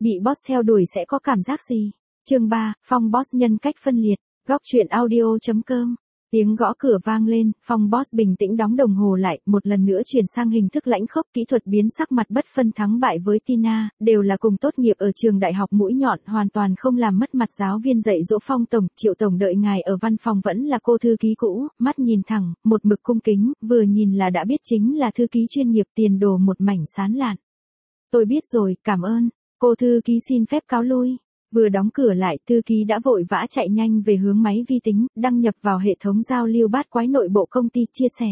Bị boss theo đuổi sẽ có cảm giác gì? Chương 3, Phong boss nhân cách phân liệt. Góc truyện audio.com. Tiếng gõ cửa vang lên, Phong boss bình tĩnh đóng đồng hồ lại, một lần nữa chuyển sang hình thức lãnh khốc, kỹ thuật biến sắc mặt bất phân thắng bại với Tina, đều là cùng tốt nghiệp ở trường đại học mũi nhọn, hoàn toàn không làm mất mặt giáo viên dạy dỗ. Phong tổng, Triệu tổng đợi ngài ở văn phòng vẫn là cô thư ký cũ, mắt nhìn thẳng, một mực cung kính, vừa nhìn là đã biết chính là thư ký chuyên nghiệp, tiền đồ một mảnh sáng lạn. Tôi biết rồi, cảm ơn. Cô thư ký xin phép cáo lui. Vừa đóng cửa lại, thư ký đã vội vã chạy nhanh về hướng máy vi tính, đăng nhập vào hệ thống giao lưu bát quái nội bộ công ty, chia sẻ.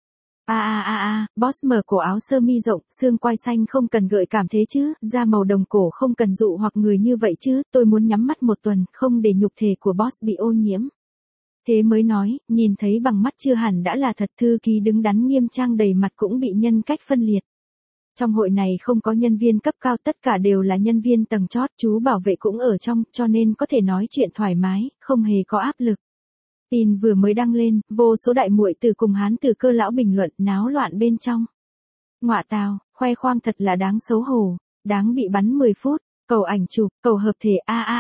Boss mở cổ áo sơ mi rộng, xương quai xanh không cần gợi cảm thế chứ, da màu đồng cổ không cần dụ hoặc người như vậy chứ, tôi muốn nhắm mắt một tuần, không để nhục thể của boss bị ô nhiễm. Thế mới nói, nhìn thấy bằng mắt chưa hẳn đã là thật. Thư ký đứng đắn nghiêm trang đầy mặt cũng bị nhân cách phân liệt. Trong hội này không có nhân viên cấp cao, tất cả đều là nhân viên tầng chót, chú bảo vệ cũng ở trong, cho nên có thể nói chuyện thoải mái, không hề có áp lực. Tin vừa mới đăng lên, vô số đại muội từ cùng hán từ cơ lão bình luận, náo loạn bên trong. Ngọa tào, khoe khoang thật là đáng xấu hổ, đáng bị bắn 10 phút, cầu ảnh chụp, cầu hợp thể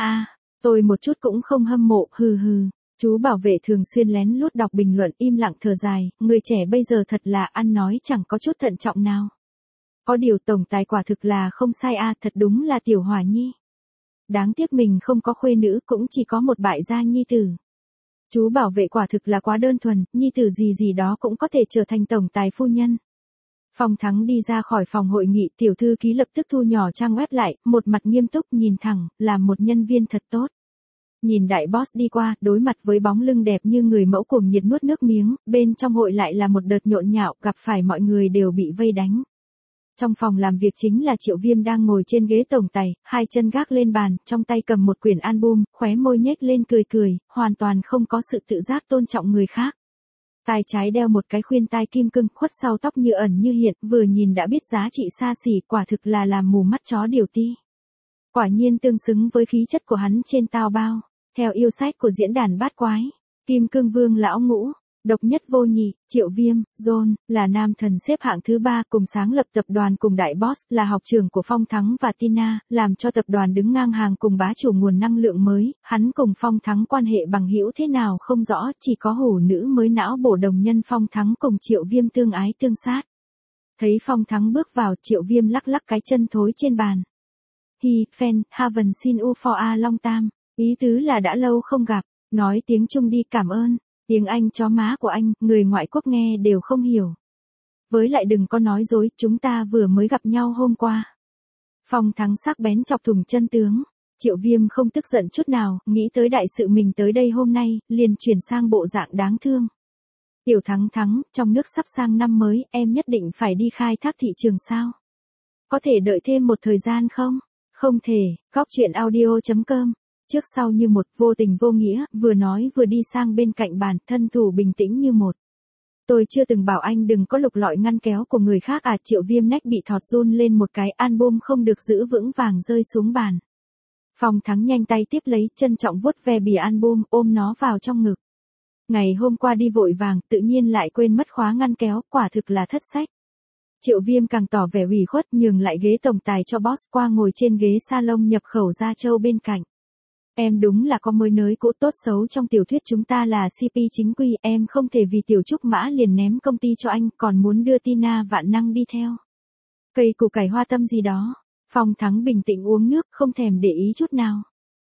tôi một chút cũng không hâm mộ, hừ hừ. Chú bảo vệ thường xuyên lén lút đọc bình luận, im lặng thở dài, người trẻ bây giờ thật là ăn nói chẳng có chút thận trọng nào. Có điều tổng tài quả thực là không sai thật đúng là tiểu hỏa nhi. Đáng tiếc mình không có khuê nữ, cũng chỉ có một bại gia nhi tử. Chú bảo vệ quả thực là quá đơn thuần, nhi tử gì gì đó cũng có thể trở thành tổng tài phu nhân. Phong Thắng đi ra khỏi phòng hội nghị, tiểu thư ký lập tức thu nhỏ trang web lại, một mặt nghiêm túc nhìn thẳng, làm một nhân viên thật tốt. Nhìn đại boss đi qua, đối mặt với bóng lưng đẹp như người mẫu cuồng nhiệt nuốt nước miếng, bên trong hội lại là một đợt nhộn nhạo, gặp phải mọi người đều bị vây đánh. Trong phòng làm việc chính là Triệu Viêm đang ngồi trên ghế tổng tài, hai chân gác lên bàn, trong tay cầm một quyển album, khóe môi nhếch lên cười cười, hoàn toàn không có sự tự giác tôn trọng người khác. Tai trái đeo một cái khuyên tai kim cương, khuất sau tóc như ẩn như hiện, vừa nhìn đã biết giá trị xa xỉ, quả thực là làm mù mắt chó điều ti. Quả nhiên tương xứng với khí chất của hắn trên tao bao. Theo yêu sách của diễn đàn bát quái, Kim Cương Vương lão ngũ, độc nhất vô nhị, Triệu Viêm, John, là nam thần xếp hạng thứ 3, cùng sáng lập tập đoàn cùng đại boss, là học trưởng của Phong Thắng và Tina, làm cho tập đoàn đứng ngang hàng cùng bá chủ nguồn năng lượng mới. Hắn cùng Phong Thắng quan hệ bằng hữu thế nào không rõ, chỉ có hủ nữ mới não bổ đồng nhân Phong Thắng cùng Triệu Viêm tương ái tương sát. Thấy Phong Thắng bước vào, Triệu Viêm lắc lắc cái chân thối trên bàn. He, fan, haven't seen you for a long time. Ý tứ là đã lâu không gặp, nói tiếng Trung đi, cảm ơn. Tiếng Anh chó má của anh, người ngoại quốc nghe đều không hiểu. Với lại đừng có nói dối, chúng ta vừa mới gặp nhau hôm qua. Phong Thắng sắc bén chọc thủng chân tướng. Triệu Viêm không tức giận chút nào, nghĩ tới đại sự mình tới đây hôm nay, liền chuyển sang bộ dạng đáng thương. Tiểu Thắng, trong nước sắp sang năm mới, em nhất định phải đi khai thác thị trường sao? Có thể đợi thêm một thời gian không? Không thể. Góc truyện audio.com. Trước sau như một, vô tình vô nghĩa, vừa nói vừa đi sang bên cạnh bàn, thân thủ bình tĩnh như một. Tôi chưa từng bảo anh đừng có lục lọi ngăn kéo của người khác Triệu Viêm nách bị thọt run lên một cái, album không được giữ vững vàng rơi xuống bàn. Phong Thắng nhanh tay tiếp lấy, trân trọng vuốt ve bìa album, ôm nó vào trong ngực. Ngày hôm qua đi vội vàng, tự nhiên lại quên mất khóa ngăn kéo, quả thực là thất sách. Triệu Viêm càng tỏ vẻ ủy khuất, nhường lại ghế tổng tài cho boss, qua ngồi trên ghế salon nhập khẩu da trâu bên cạnh. Em đúng là có mới nới cũ, tốt xấu trong tiểu thuyết chúng ta là CP chính quy, em không thể vì tiểu trúc mã liền ném công ty cho anh, còn muốn đưa Tina vạn năng đi theo. Cây củ cải hoa tâm gì đó. Phong Thắng bình tĩnh uống nước, không thèm để ý chút nào.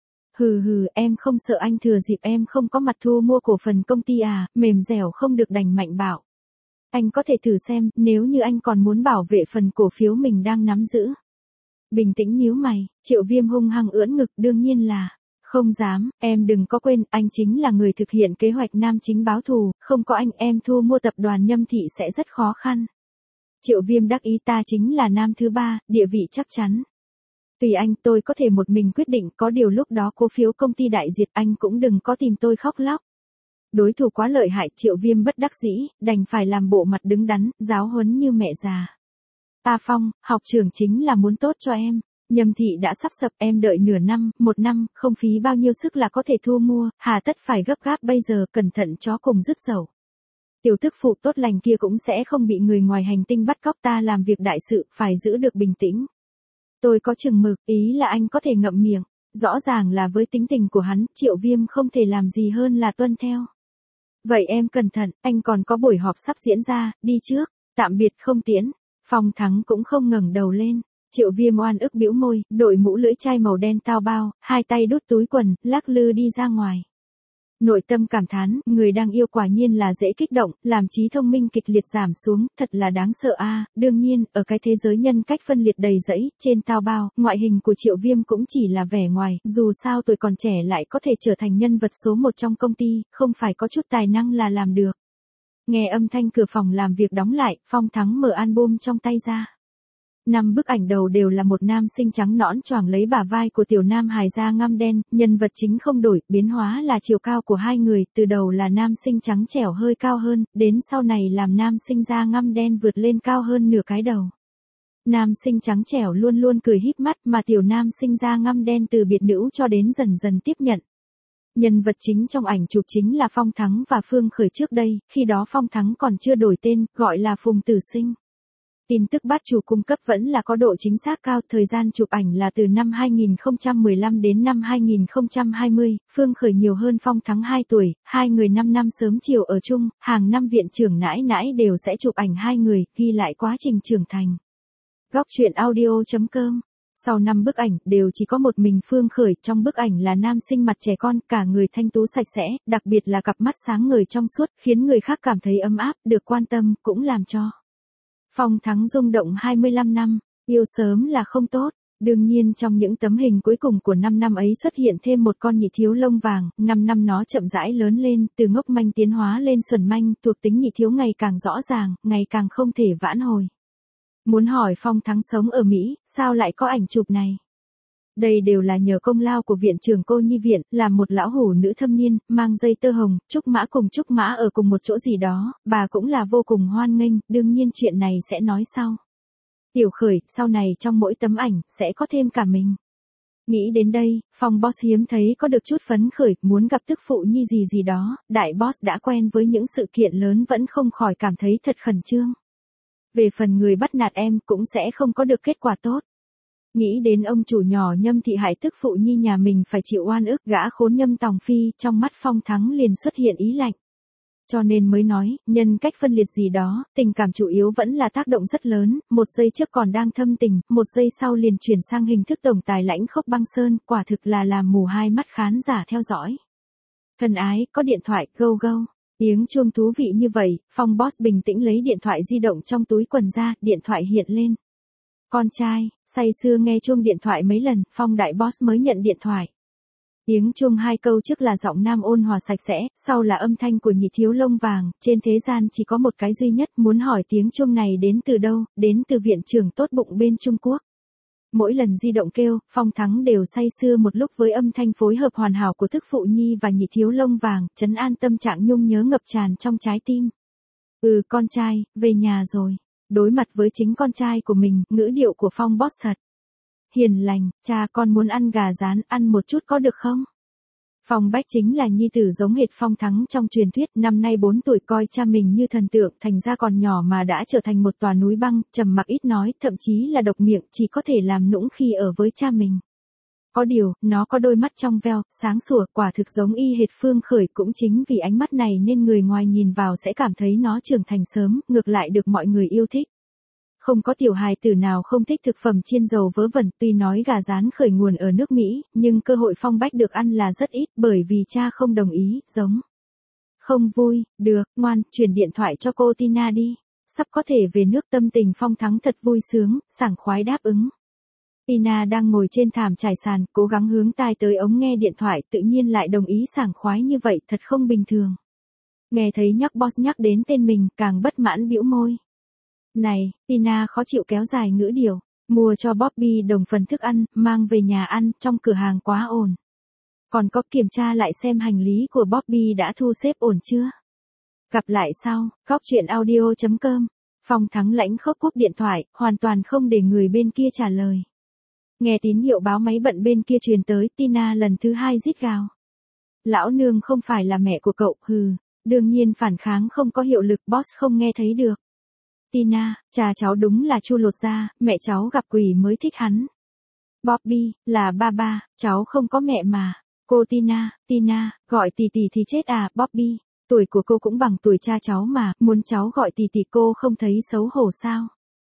Hừ, em không sợ anh thừa dịp em không có mặt thu mua cổ phần công ty mềm dẻo không được đành mạnh bạo. Anh có thể thử xem, nếu như anh còn muốn bảo vệ phần cổ phiếu mình đang nắm giữ. Bình tĩnh nhíu mày, Triệu Viêm hung hăng ưỡn ngực, đương nhiên là. Không dám, em đừng có quên, anh chính là người thực hiện kế hoạch nam chính báo thù, không có anh em thu mua tập đoàn Nhâm Thị sẽ rất khó khăn. Triệu Viêm đắc ý, ta chính là nam thứ 3, địa vị chắc chắn. Tùy anh, tôi có thể một mình quyết định, có điều lúc đó cổ phiếu công ty đại diệt, anh cũng đừng có tìm tôi khóc lóc. Đối thủ quá lợi hại, Triệu Viêm bất đắc dĩ, đành phải làm bộ mặt đứng đắn, giáo huấn như mẹ già. Phong, học trưởng chính là muốn tốt cho em. Nhâm Thị đã sắp sập, em đợi nửa năm, 1 năm, không phí bao nhiêu sức là có thể thu mua, hà tất phải gấp gáp bây giờ, cẩn thận chó cùng dứt dầu. Tiểu tức phụ tốt lành kia cũng sẽ không bị người ngoài hành tinh bắt cóc, ta làm việc đại sự, phải giữ được bình tĩnh. Tôi có chừng mực, ý là anh có thể ngậm miệng. Rõ ràng là với tính tình của hắn, Triệu Viêm không thể làm gì hơn là tuân theo. Vậy em cẩn thận, anh còn có buổi họp sắp diễn ra, đi trước, tạm biệt không tiễn. Phong Thắng cũng không ngẩng đầu lên. Triệu Viêm oan ức bĩu môi, đội mũ lưỡi chai màu đen tao bao, hai tay đút túi quần, lắc lư đi ra ngoài. Nội tâm cảm thán, người đang yêu quả nhiên là dễ kích động, làm trí thông minh kịch liệt giảm xuống, thật là đáng sợ a. Đương nhiên, ở cái thế giới nhân cách phân liệt đầy rẫy, trên tao bao, ngoại hình của Triệu Viêm cũng chỉ là vẻ ngoài, dù sao tuổi còn trẻ lại có thể trở thành nhân vật số 1 trong công ty, không phải có chút tài năng là làm được. Nghe âm thanh cửa phòng làm việc đóng lại, Phong Thắng mở album trong tay ra. 5 bức ảnh đầu đều là một nam sinh trắng nõn choàng lấy bả vai của tiểu nam hài da ngăm đen, nhân vật chính không đổi, biến hóa là chiều cao của hai người, từ đầu là nam sinh trắng trẻo hơi cao hơn, đến sau này làm nam sinh da ngăm đen vượt lên cao hơn nửa cái đầu. Nam sinh trắng trẻo luôn luôn cười híp mắt mà tiểu nam sinh da ngăm đen từ biệt nữ cho đến dần dần tiếp nhận. Nhân vật chính trong ảnh chụp chính là Phong Thắng và Phương Khởi trước đây, khi đó Phong Thắng còn chưa đổi tên, gọi là Phùng Tử Sinh. Tin tức bát chủ cung cấp vẫn là có độ chính xác cao, thời gian chụp ảnh là từ năm 2015 đến năm 2020, Phương Khởi nhiều hơn Phong Thắng 2 tuổi, hai người 5 năm sớm chiều ở chung, hàng năm viện trưởng nãi nãi đều sẽ chụp ảnh hai người, ghi lại quá trình trưởng thành. Góc truyện audio.com. Sau 5 bức ảnh, đều chỉ có một mình Phương Khởi, trong bức ảnh là nam sinh mặt trẻ con, cả người thanh tú sạch sẽ, đặc biệt là cặp mắt sáng ngời trong suốt, khiến người khác cảm thấy ấm áp, được quan tâm, cũng làm cho Phong Thắng rung động 25 năm, yêu sớm là không tốt. Đương nhiên trong những tấm hình cuối cùng của 5 năm ấy xuất hiện thêm một con nhị thiếu lông vàng, 5 năm nó chậm rãi lớn lên, từ ngốc manh tiến hóa lên xuẩn manh, thuộc tính nhị thiếu ngày càng rõ ràng, ngày càng không thể vãn hồi. Muốn hỏi Phong Thắng sống ở Mỹ, sao lại có ảnh chụp này? Đây đều là nhờ công lao của viện trưởng cô nhi viện, là một lão hủ nữ thâm niên, mang dây tơ hồng, Trúc Mã cùng Trúc Mã ở cùng một chỗ gì đó, bà cũng là vô cùng hoan nghênh, đương nhiên chuyện này sẽ nói sau. Tiểu Khởi, sau này trong mỗi tấm ảnh, sẽ có thêm cả mình. Nghĩ đến đây, Phong Boss hiếm thấy có được chút phấn khởi, muốn gặp tức phụ nhi gì đó, đại boss đã quen với những sự kiện lớn vẫn không khỏi cảm thấy thật khẩn trương. Về phần người bắt nạt em cũng sẽ không có được kết quả tốt. Nghĩ đến ông chủ nhỏ Nhâm Thị hại tức phụ nhi nhà mình phải chịu oan ức, gã khốn Nhâm Tòng Phi, trong mắt Phong Thắng liền xuất hiện ý lạnh. Cho nên mới nói, nhân cách phân liệt gì đó, tình cảm chủ yếu vẫn là tác động rất lớn, một giây trước còn đang thâm tình, một giây sau liền chuyển sang hình thức tổng tài lãnh khốc băng sơn, quả thực là làm mù hai mắt khán giả theo dõi. Thân ái, có điện thoại, go go. Tiếng chuông thú vị như vậy, Phong Boss bình tĩnh lấy điện thoại di động trong túi quần ra, điện thoại hiện lên. Con trai, say sưa nghe chuông điện thoại mấy lần, Phong đại boss mới nhận điện thoại. Tiếng chuông hai câu trước là giọng nam ôn hòa sạch sẽ, sau là âm thanh của nhị thiếu lông vàng, trên thế gian chỉ có một cái duy nhất, muốn hỏi tiếng chuông này đến từ đâu, đến từ viện trưởng tốt bụng bên Trung Quốc. Mỗi lần di động kêu, Phong Thắng đều say sưa một lúc với âm thanh phối hợp hoàn hảo của tức phụ nhi và nhị thiếu lông vàng, trấn an tâm trạng nhung nhớ ngập tràn trong trái tim. Con trai, về nhà rồi. Đối mặt với chính con trai của mình, ngữ điệu của Phong Boss thật hiền lành, cha con muốn ăn gà rán, ăn một chút có được không? Phong Bách chính là nhi tử giống hệt Phong Thắng trong truyền thuyết, năm nay 4 tuổi coi cha mình như thần tượng, thành ra còn nhỏ mà đã trở thành một tòa núi băng, trầm mặc ít nói, thậm chí là độc miệng, chỉ có thể làm nũng khi ở với cha mình. Có điều, nó có đôi mắt trong veo, sáng sủa, quả thực giống y hệt Phương Khởi, cũng chính vì ánh mắt này nên người ngoài nhìn vào sẽ cảm thấy nó trưởng thành sớm, ngược lại được mọi người yêu thích. Không có tiểu hài tử nào không thích thực phẩm chiên dầu vớ vẩn, tuy nói gà rán khởi nguồn ở nước Mỹ, nhưng cơ hội Phong Bách được ăn là rất ít, bởi vì cha không đồng ý, giống. Không vui, được, ngoan, chuyển điện thoại cho cô Tina đi. Sắp có thể về nước, tâm tình Phong Thắng thật vui sướng, sảng khoái đáp ứng. Tina đang ngồi trên thảm trải sàn, cố gắng hướng tai tới ống nghe điện thoại, tự nhiên lại đồng ý sảng khoái như vậy, thật không bình thường. Nghe thấy nhóc boss nhắc đến tên mình, càng bất mãn bĩu môi. Này, Tina khó chịu kéo dài ngữ điệu, mua cho Bobby đồng phần thức ăn, mang về nhà ăn, trong cửa hàng quá ồn. Còn có kiểm tra lại xem hành lý của Bobby đã thu xếp ổn chưa? Gặp lại sau, góc truyện audio.com. Phong Thắng lãnh khốc cúp điện thoại, hoàn toàn không để người bên kia trả lời. Nghe tín hiệu báo máy bận bên kia truyền tới, Tina lần thứ 2 rít gào. Lão nương không phải là mẹ của cậu, đương nhiên phản kháng không có hiệu lực, boss không nghe thấy được. Tina, cha cháu đúng là chu lột da, mẹ cháu gặp quỷ mới thích hắn. Bobby, là ba, cháu không có mẹ mà. Cô Tina, gọi tỷ tỷ thì chết à, Bobby. Tuổi của cô cũng bằng tuổi cha cháu mà, muốn cháu gọi tỷ tỷ cô không thấy xấu hổ sao?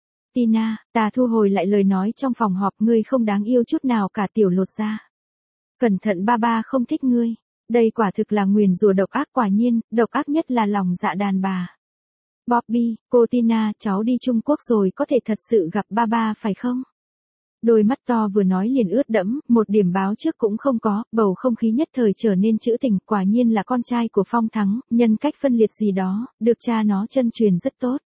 Tina, ta thu hồi lại lời nói trong phòng họp, ngươi không đáng yêu chút nào cả, tiểu lột da. Cẩn thận, ba không thích ngươi. Đây quả thực là nguyền rủa độc ác, quả nhiên, độc ác nhất là lòng dạ đàn bà. Bobby, cô Tina, cháu đi Trung Quốc rồi, có thể thật sự gặp ba phải không? Đôi mắt to vừa nói liền ướt đẫm, một điểm báo trước cũng không có, bầu không khí nhất thời trở nên trữ tình, quả nhiên là con trai của Phong Thắng, nhân cách phân liệt gì đó, được cha nó chân truyền rất tốt.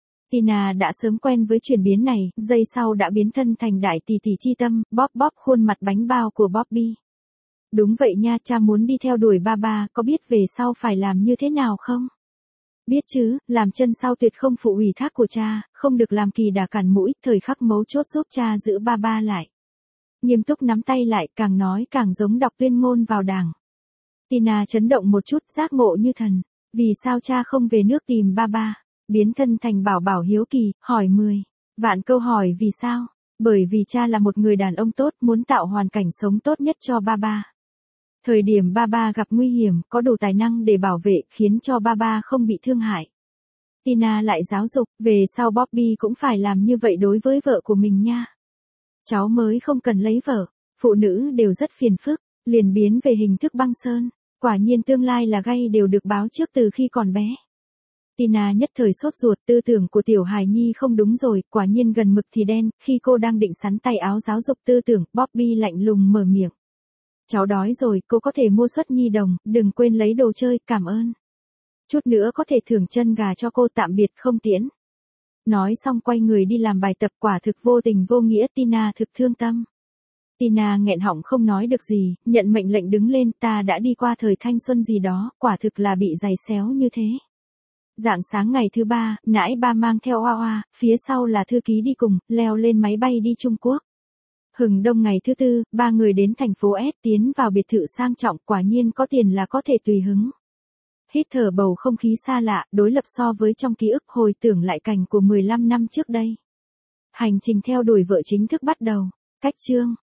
Tina đã sớm quen với chuyển biến này, giây sau đã biến thân thành đại tỷ tỷ chi tâm, bóp khuôn mặt bánh bao của Bobby. Đúng vậy nha, cha muốn đi theo đuổi ba, có biết về sau phải làm như thế nào không? Biết chứ, làm chân sau tuyệt không phụ ủy thác của cha, không được làm kỳ đà cản mũi, thời khắc mấu chốt giúp cha giữ ba lại. Nghiêm túc nắm tay lại, càng nói càng giống đọc tuyên ngôn vào đảng. Tina chấn động một chút, giác ngộ như thần. Vì sao cha không về nước tìm ba? Biến thân thành bảo hiếu kỳ, hỏi 10 vạn câu hỏi vì sao? Bởi vì cha là một người đàn ông tốt, muốn tạo hoàn cảnh sống tốt nhất cho ba. Thời điểm ba gặp nguy hiểm, có đủ tài năng để bảo vệ, khiến cho ba không bị thương hại. Tina lại giáo dục, về sau Bobby cũng phải làm như vậy đối với vợ của mình nha. Cháu mới không cần lấy vợ, phụ nữ đều rất phiền phức, liền biến về hình thức băng sơn, quả nhiên tương lai là gay đều được báo trước từ khi còn bé. Tina nhất thời sốt ruột, tư tưởng của tiểu hài nhi không đúng rồi, quả nhiên gần mực thì đen, khi cô đang định sắn tay áo giáo dục tư tưởng, Bobby lạnh lùng mở miệng. Cháu đói rồi, cô có thể mua suất nhi đồng, đừng quên lấy đồ chơi, cảm ơn. Chút nữa có thể thưởng chân gà cho cô, tạm biệt không tiễn. Nói xong quay người đi làm bài tập, quả thực vô tình vô nghĩa, Tina thực thương tâm. Tina nghẹn họng không nói được gì, nhận mệnh lệnh đứng lên, ta đã đi qua thời thanh xuân gì đó, quả thực là bị giày xéo như thế. Rạng sáng ngày thứ ba, nãi ba mang theo Oa, phía sau là thư ký đi cùng, leo lên máy bay đi Trung Quốc. Hừng đông ngày thứ tư, ba người đến thành phố S, tiến vào biệt thự sang trọng, quả nhiên có tiền là có thể tùy hứng. Hít thở bầu không khí xa lạ, đối lập so với trong ký ức, hồi tưởng lại cảnh của 15 năm trước đây. Hành trình theo đuổi vợ chính thức bắt đầu. Cách chương